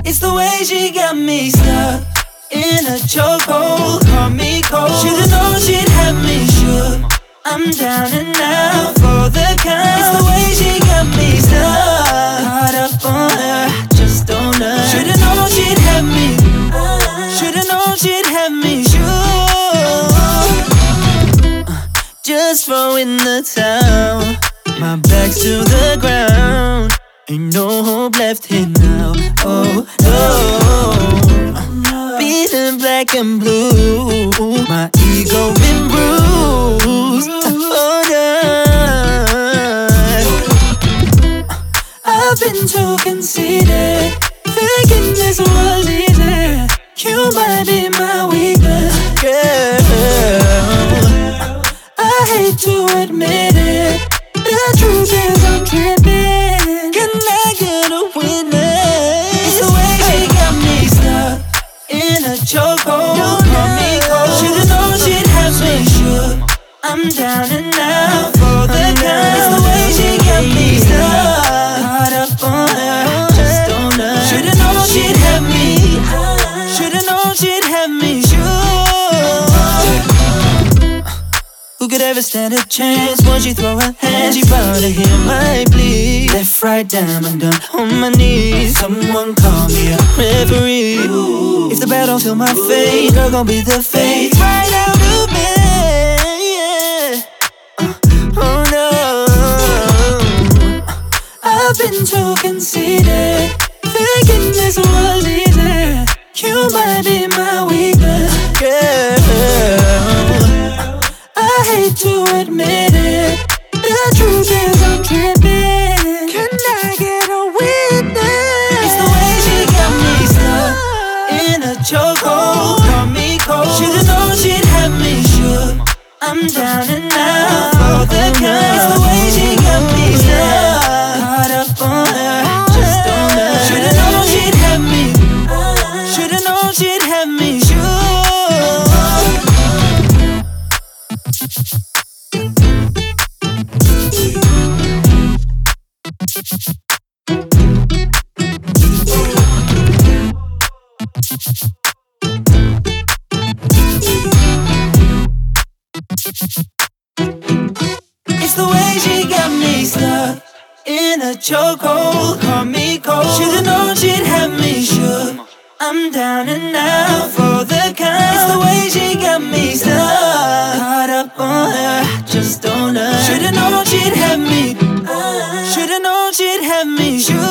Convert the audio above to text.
It's the way she got me stuck in a chokehold, caught me cold. Should've known she'd have me shook. I'm down and out for the count. It's the way she got me stuck, caught up on her, just don't her. Should've known she'd have me, should've known she'd have me shook. Just throwing the towel, my back's to the ground. Ain't no hope left here now. Oh no, feeling black and blue. My ego been bruised. Oh no, I've been too conceited, thinking this was easy. You might be my weakness, girl. I hate to admit it, the truth is I'm tripping. Can I get a witness? It's the way she got me stuck in a chokehold, caught me cold. Should've known she'd have me shook. I'm down and out for the count. It's the way she got me stuck, caught up on her, just on her. Should've known she'd have me, should've known she'd have me shook. Who could ever stand a chance? Once she throw her hands, she bound to hear my plea. Left, right, down, I'm done on my knees. Someone call me a referee. If the bell don't feel my fate, girl gon' be the fate. Right out of bed. Oh no, I've been too conceited, thinking this was easy. You might be my weakness, girl. I hate to admit it, the truth is I'm tripping. Can I get a witness? It's the way she got me stuck in a chokehold, caught me cold. Should've known she'd have me shook. I'm down and out for the count. It's the way she got me stuck, caught up on her, just on her. Should've known she'd have me, should've known she'd have me shook. It's the way she got me stuck in a chokehold, caught me cold. Should've known she'd have me shook. I'm down and out for the count. It's the way she got me stuck, caught up on her, just on her. Should've known she'd have me, should've known she'd have me shook.